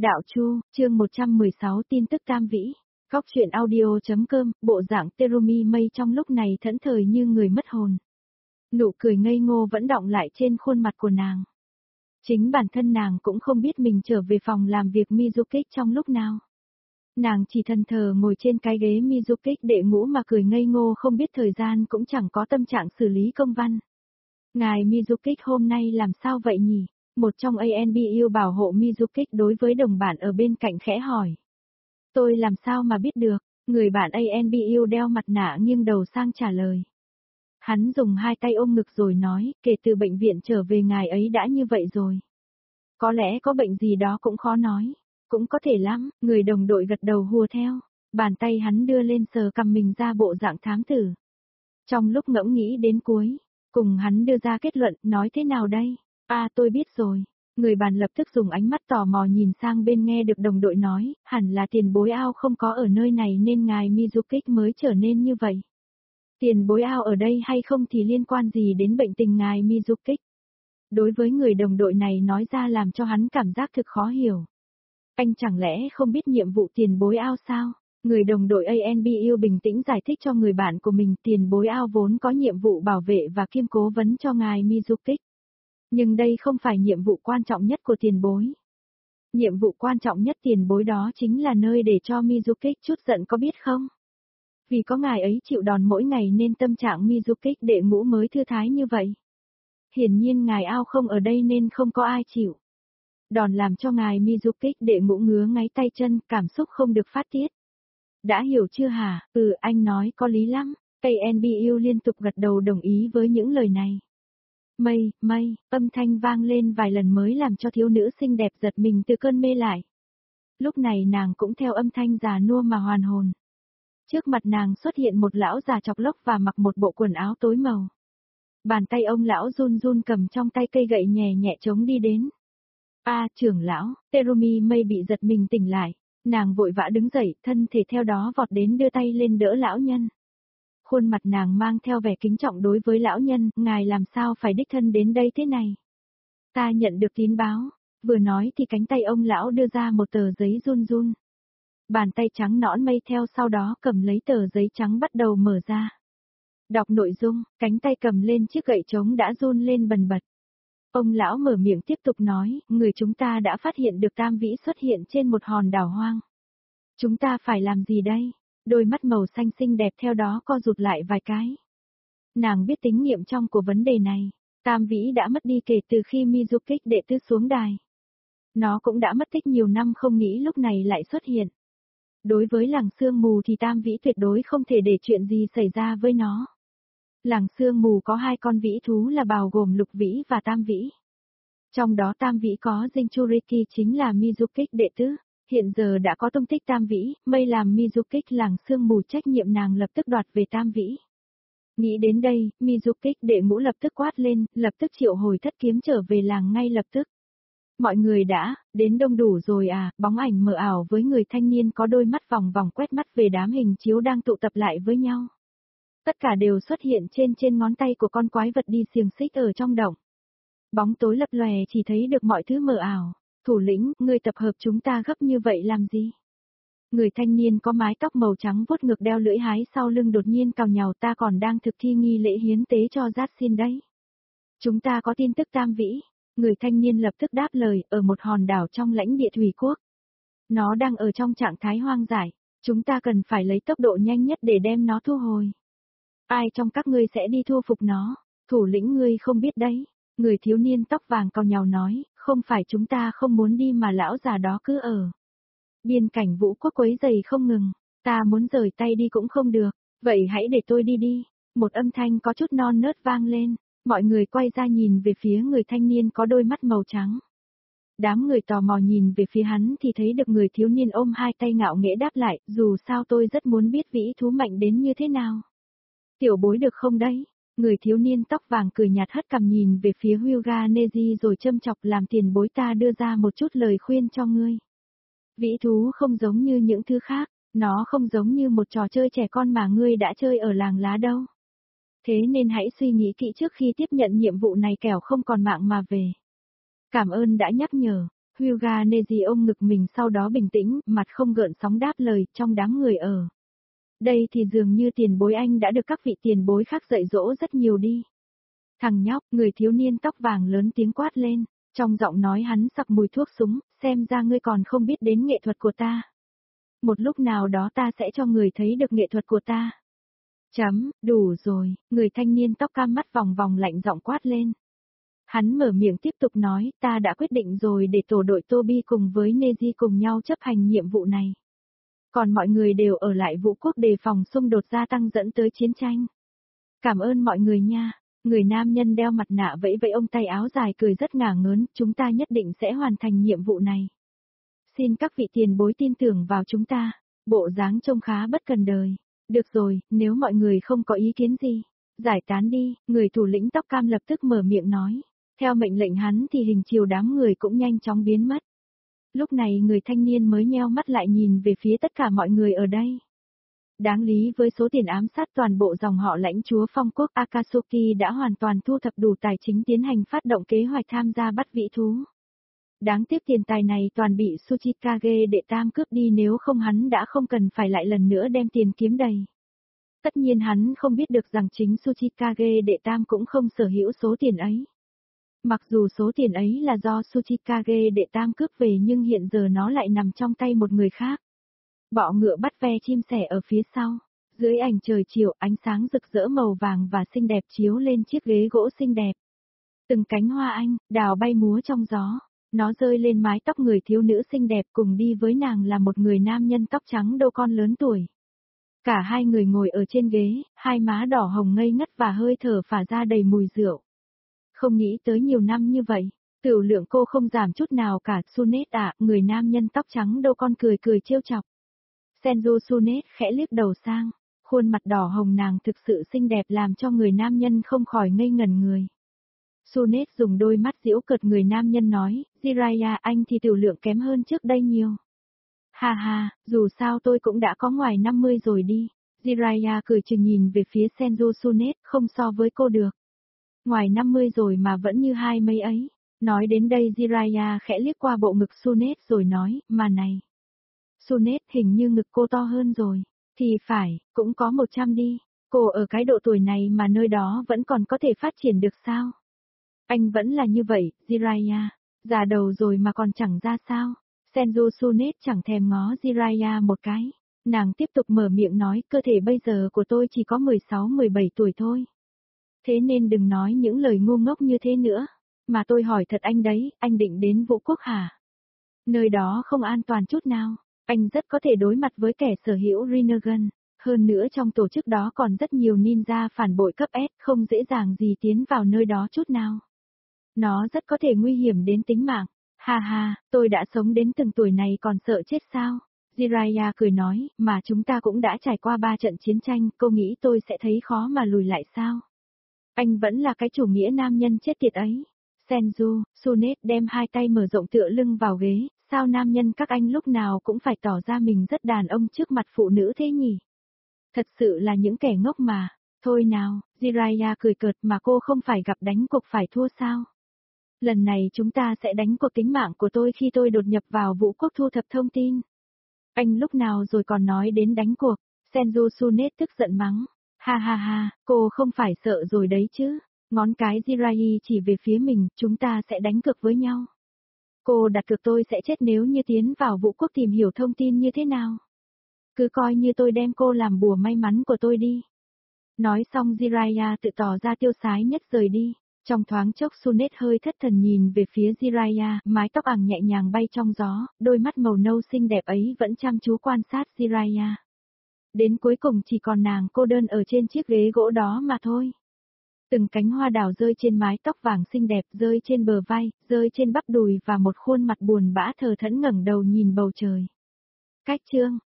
Đạo Chu, chương 116 tin tức tam vĩ. Góc truyện audio.com, bộ dạng Terumi Mây trong lúc này thẫn thời như người mất hồn. Nụ cười ngây ngô vẫn đọng lại trên khuôn mặt của nàng. Chính bản thân nàng cũng không biết mình trở về phòng làm việc Mizukik trong lúc nào. Nàng chỉ thần thờ ngồi trên cái ghế Mizukik đệ ngũ mà cười ngây ngô, không biết thời gian cũng chẳng có tâm trạng xử lý công văn. Ngài Mizukik hôm nay làm sao vậy nhỉ? Một trong ANBU bảo hộ Mizukik đối với đồng bạn ở bên cạnh khẽ hỏi. Tôi làm sao mà biết được, người bạn ANBU đeo mặt nạ nghiêng đầu sang trả lời. Hắn dùng hai tay ôm ngực rồi nói, kể từ bệnh viện trở về ngài ấy đã như vậy rồi. Có lẽ có bệnh gì đó cũng khó nói, cũng có thể lắm, người đồng đội gật đầu hùa theo, bàn tay hắn đưa lên sờ cằm mình ra bộ dạng thám tử. Trong lúc ngẫm nghĩ đến cuối, cùng hắn đưa ra kết luận, nói thế nào đây? Tôi biết rồi. Người bàn lập tức dùng ánh mắt tò mò nhìn sang bên, nghe được đồng đội nói, hẳn là tiền bối ao không có ở nơi này nên ngài Mizukik mới trở nên như vậy. Tiền bối ao ở đây hay không thì liên quan gì đến bệnh tình ngài Mizukik? Đối với người đồng đội này nói ra làm cho hắn cảm giác thực khó hiểu. Anh chẳng lẽ không biết nhiệm vụ tiền bối ao sao? Người đồng đội ANBU bình tĩnh giải thích cho người bạn của mình, tiền bối ao vốn có nhiệm vụ bảo vệ và kiêm cố vấn cho ngài Mizukik. Nhưng đây không phải nhiệm vụ quan trọng nhất của tiền bối. Nhiệm vụ quan trọng nhất tiền bối đó chính là nơi để cho Mizukik chút giận, có biết không? Vì có ngài ấy chịu đòn mỗi ngày nên tâm trạng Mizukik đệ ngũ mới thư thái như vậy. Hiển nhiên ngài ao không ở đây nên không có ai chịu. Đòn làm cho ngài Mizukik đệ ngũ ngứa ngáy tay chân, cảm xúc không được phát tiết. Đã hiểu chưa hả? Anh nói có lý lắm. ANBU liên tục gật đầu đồng ý với những lời này. Mây, âm thanh vang lên vài lần mới làm cho thiếu nữ xinh đẹp giật mình từ cơn mê lại. Lúc này nàng cũng theo âm thanh già nua mà hoàn hồn. Trước mặt nàng xuất hiện một lão già chọc lốc và mặc một bộ quần áo tối màu. Bàn tay ông lão run run cầm trong tay cây gậy nhẹ nhẹ chống đi đến. Trưởng lão, Terumi Mây bị giật mình tỉnh lại. Nàng vội vã đứng dậy, thân thể theo đó vọt đến đưa tay lên đỡ lão nhân. Khuôn mặt nàng mang theo vẻ kính trọng đối với lão nhân, ngài làm sao phải đích thân đến đây thế này? Ta nhận được tín báo, vừa nói thì cánh tay ông lão đưa ra một tờ giấy run run. Bàn tay trắng nõn Mây theo sau đó cầm lấy tờ giấy trắng bắt đầu mở ra. Đọc nội dung, cánh tay cầm lên chiếc gậy trống đã run lên bần bật. Ông lão mở miệng tiếp tục nói, người chúng ta đã phát hiện được tam vĩ xuất hiện trên một hòn đảo hoang. Chúng ta phải làm gì đây? Đôi mắt màu xanh xinh đẹp theo đó co rụt lại vài cái. Nàng biết tính nghiêm trọng của vấn đề này. Tam vĩ đã mất đi kể từ khi Mizukik đệ tứ xuống đài. Nó cũng đã mất tích nhiều năm, không nghĩ lúc này lại xuất hiện. Đối với làng sương mù thì tam vĩ tuyệt đối không thể để chuyện gì xảy ra với nó. Làng sương mù có hai con vĩ thú là bao gồm lục vĩ và tam vĩ. Trong đó tam vĩ có Jinchuriki chính là Mizukik đệ tứ. Hiện giờ đã có tung tích tam vĩ, Mây làm Mizukik làng sương mù trách nhiệm, nàng lập tức đoạt về tam vĩ. Nghĩ đến đây, Mizukik đệ ngũ lập tức quát lên, lập tức triệu hồi thất kiếm trở về làng ngay lập tức. Mọi người đã đến đông đủ rồi à? Bóng ảnh mờ ảo với người thanh niên có đôi mắt vòng vòng quét mắt về đám hình chiếu đang tụ tập lại với nhau. Tất cả đều xuất hiện trên ngón tay của con quái vật đi xiềng xích ở trong động. Bóng tối lập lòe, chỉ thấy được mọi thứ mờ ảo. Thủ lĩnh, ngươi tập hợp chúng ta gấp như vậy làm gì? Người thanh niên có mái tóc màu trắng vuốt ngực đeo lưỡi hái sau lưng đột nhiên cào nhào, ta còn đang thực thi nghi lễ hiến tế cho Jatsin đấy. Chúng ta có tin tức tam vĩ. Người thanh niên lập tức đáp lời, ở một hòn đảo trong lãnh địa thủy quốc. Nó đang ở trong trạng thái hoang dại. Chúng ta cần phải lấy tốc độ nhanh nhất để đem nó thu hồi. Ai trong các ngươi sẽ đi thu phục nó? Thủ lĩnh, ngươi không biết đấy. Người thiếu niên tóc vàng cào nhào nói, không phải chúng ta không muốn đi mà lão già đó cứ ở biên cảnh vũ quốc quấy giày không ngừng, ta muốn rời tay đi cũng không được, vậy hãy để tôi đi đi. Một âm thanh có chút non nớt vang lên, mọi người quay ra nhìn về phía người thanh niên có đôi mắt màu trắng. Đám người tò mò nhìn về phía hắn thì thấy được người thiếu niên ôm hai tay ngạo nghễ đáp lại, dù sao tôi rất muốn biết vĩ thú mạnh đến như thế nào. Tiểu bối được không đấy? Người thiếu niên tóc vàng cười nhạt hất cằm nhìn về phía Hyuga Neji rồi châm chọc, làm tiền bối ta đưa ra một chút lời khuyên cho ngươi. Vĩ thú không giống như những thứ khác, nó không giống như một trò chơi trẻ con mà ngươi đã chơi ở làng lá đâu. Thế nên hãy suy nghĩ kỹ trước khi tiếp nhận nhiệm vụ này, kẻo không còn mạng mà về. Cảm ơn đã nhắc nhở. Hyuga Neji ôm ngực mình sau đó bình tĩnh, mặt không gợn sóng đáp lời, trong đám người ở. Đây thì dường như tiền bối anh đã được các vị tiền bối khác dạy dỗ rất nhiều đi. Thằng nhóc, người thiếu niên tóc vàng lớn tiếng quát lên, trong giọng nói hắn sặc mùi thuốc súng, xem ra ngươi còn không biết đến nghệ thuật của ta. Một lúc nào đó ta sẽ cho người thấy được nghệ thuật của ta. Đủ rồi, người thanh niên tóc cam mắt vòng vòng lạnh giọng quát lên. Hắn mở miệng tiếp tục nói, ta đã quyết định rồi để tổ đội Toby cùng với Neji cùng nhau chấp hành nhiệm vụ này. Còn mọi người đều ở lại vũ quốc đề phòng xung đột gia tăng dẫn tới chiến tranh. Cảm ơn mọi người nha. Người nam nhân đeo mặt nạ vẫy vẫy ông tay áo dài cười rất ngả ngớn, chúng ta nhất định sẽ hoàn thành nhiệm vụ này. Xin các vị tiền bối tin tưởng vào chúng ta. Bộ dáng trông khá bất cần đời. Được rồi, nếu mọi người không có ý kiến gì, giải tán đi, người thủ lĩnh tóc cam lập tức mở miệng nói. Theo mệnh lệnh hắn thì hình chiều đám người cũng nhanh chóng biến mất. Lúc này người thanh niên mới nheo mắt lại nhìn về phía tất cả mọi người ở đây. Đáng lý với số tiền ám sát toàn bộ dòng họ lãnh chúa phong quốc Akatsuki đã hoàn toàn thu thập đủ tài chính tiến hành phát động kế hoạch tham gia bắt vĩ thú. Đáng tiếc tiền tài này toàn bị Tsuchikage đệ tam cướp đi, nếu không hắn đã không cần phải lại lần nữa đem tiền kiếm đầy. Tất nhiên hắn không biết được rằng chính Tsuchikage đệ tam cũng không sở hữu số tiền ấy. Mặc dù số tiền ấy là do Tsuchikage đệ tam cướp về nhưng hiện giờ nó lại nằm trong tay một người khác. Bọ ngựa bắt ve chim sẻ ở phía sau. Dưới ánh trời chiều, ánh sáng rực rỡ màu vàng và xinh đẹp chiếu lên chiếc ghế gỗ xinh đẹp. Từng cánh hoa anh, đào bay múa trong gió. Nó rơi lên mái tóc người thiếu nữ xinh đẹp, cùng đi với nàng là một người nam nhân tóc trắng đô con lớn tuổi. Cả hai người ngồi ở trên ghế, hai má đỏ hồng ngây ngất và hơi thở phả ra đầy mùi rượu. Không nghĩ tới nhiều năm như vậy, tửu lượng cô không giảm chút nào cả. Sunet à, người nam nhân tóc trắng đô con cười cười trêu chọc. Senju Sunet khẽ liếc đầu sang, khuôn mặt đỏ hồng nàng thực sự xinh đẹp làm cho người nam nhân không khỏi ngây ngẩn người. Sunet dùng đôi mắt giễu cợt người nam nhân nói, Jiraiya anh thì tiểu lượng kém hơn trước đây nhiều. Ha ha, dù sao tôi cũng đã có ngoài 50 rồi đi. Jiraiya cười chừng nhìn về phía Senju Sunet, không so với cô được. Ngoài 50 rồi mà vẫn như hai mấy ấy. Nói đến đây Jiraiya khẽ liếc qua bộ ngực Sunet rồi nói, mà này. Sunet hình như ngực cô to hơn rồi. Thì phải, cũng có 100 đi. Cô ở cái độ tuổi này mà nơi đó vẫn còn có thể phát triển được sao? Anh vẫn là như vậy, Jiraiya. Già đầu rồi mà còn chẳng ra sao. Senju Sunet chẳng thèm ngó Jiraiya một cái. Nàng tiếp tục mở miệng nói, cơ thể bây giờ của tôi chỉ có 16-17 tuổi thôi. Thế nên đừng nói những lời ngu ngốc như thế nữa. Mà tôi hỏi thật anh đấy, anh định đến Vũ Quốc hả? Nơi đó không an toàn chút nào. Anh rất có thể đối mặt với kẻ sở hữu Rinnegan. Hơn nữa trong tổ chức đó còn rất nhiều ninja phản bội cấp S, không dễ dàng gì tiến vào nơi đó chút nào. Nó rất có thể nguy hiểm đến tính mạng. Ha ha, tôi đã sống đến từng tuổi này còn sợ chết sao? Jiraiya cười nói, mà chúng ta cũng đã trải qua 3 trận chiến tranh, cô nghĩ tôi sẽ thấy khó mà lùi lại sao? Anh vẫn là cái chủ nghĩa nam nhân chết tiệt ấy. Senju, Sunet đem hai tay mở rộng tựa lưng vào ghế, sao nam nhân các anh lúc nào cũng phải tỏ ra mình rất đàn ông trước mặt phụ nữ thế nhỉ? Thật sự là những kẻ ngốc mà. Thôi nào, Jiraiya cười cợt, mà cô không phải gặp đánh cuộc phải thua sao? Lần này chúng ta sẽ đánh cuộc tính mạng của tôi khi tôi đột nhập vào Vũ Quốc thu thập thông tin. Anh lúc nào rồi còn nói đến đánh cuộc? Senju Sunet tức giận mắng. Ha ha ha, cô không phải sợ rồi đấy chứ. Ngón cái Jiraiya chỉ về phía mình, chúng ta sẽ đánh cược với nhau. Cô đặt cược tôi sẽ chết nếu như tiến vào Vũ Quốc tìm hiểu thông tin như thế nào. Cứ coi như tôi đem cô làm bùa may mắn của tôi đi. Nói xong Jiraiya tự tỏ ra tiêu sái nhất rời đi. Trong thoáng chốc Sunet hơi thất thần nhìn về phía Jiraiya, mái tóc àng nhẹ nhàng bay trong gió, đôi mắt màu nâu xinh đẹp ấy vẫn chăm chú quan sát Jiraiya. Đến cuối cùng chỉ còn nàng cô đơn ở trên chiếc ghế gỗ đó mà thôi. Từng cánh hoa đào rơi trên mái tóc vàng xinh đẹp, rơi trên bờ vai, rơi trên bắp đùi và một khuôn mặt buồn bã thờ thẫn ngẩng đầu nhìn bầu trời. Cách chương